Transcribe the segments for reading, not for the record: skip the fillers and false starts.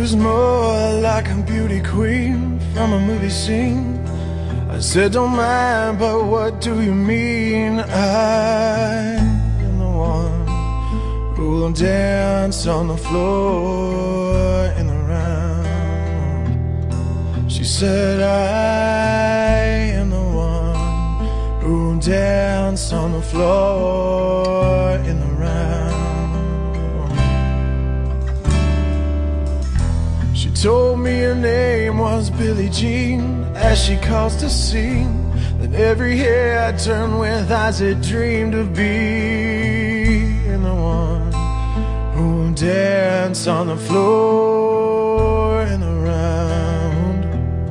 was more like a beauty queen from a movie scene. I said, don't mind, but what do you mean? I am the one who will dance on the floor in the round. She said, I am the one who will dance on the floor in the round. She told me her name was Billie Jean, as she caused a scene. Then every head turned with eyes that dreamed of being the one who will dance on the floor and around.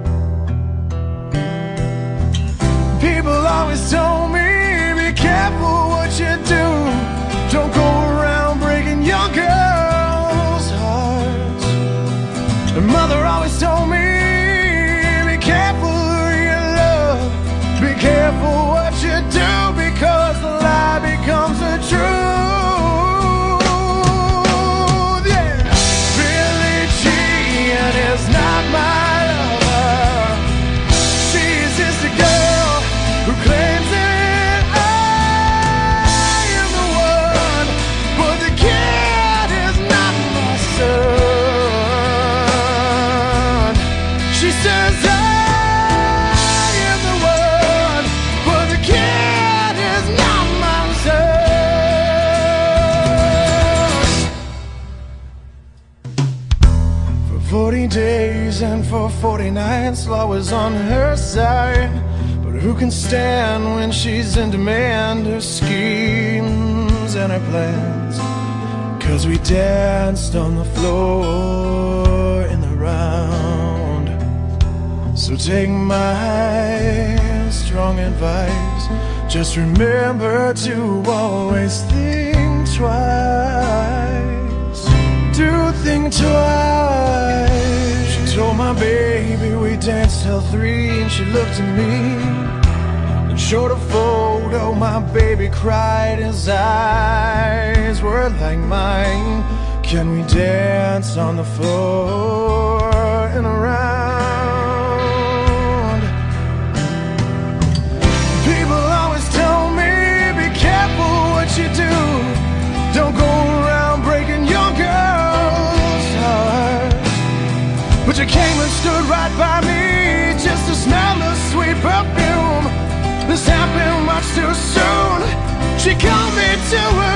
People always told me, be careful what you do. Don't go around breaking young girls' hearts. And mother always told me, be careful who you love, be careful what you do, because the lie becomes the truth. Yeah. Billie Jean is not my lover. She's just a girl who claims that I am the one, but the kid is not my son. She says I am the one, but the kid is not my son. For 40 days and for 40 nights, law was on her side. But who can stand when she's in demand? Her schemes and her plans. 'Cause we danced on the floor in the round. So take my strong advice, just remember to always think twice. Do think twice. She told my baby we danced till 3, and she looked at me and showed a photo. My baby cried, his eyes were like mine. Can we dance on the floor and around? People always tell me, be careful what you do. Don't go around breaking young girls' hearts. But you came and stood right by me just to smell the sweet perfume. This happened much too soon. She called me to her